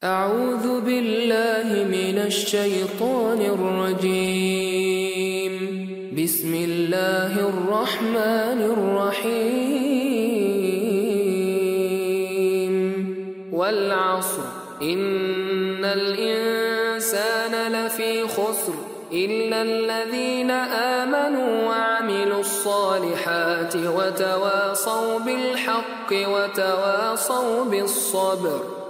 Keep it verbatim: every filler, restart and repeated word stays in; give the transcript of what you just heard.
أعوذ بالله من الشيطان الرجيم. بسم الله الرحمن الرحيم. والعصر إن الإنسان لفي خسر إلا الذين آمنوا وعملوا الصالحات وتواصوا بالحق وتواصوا بالصبر.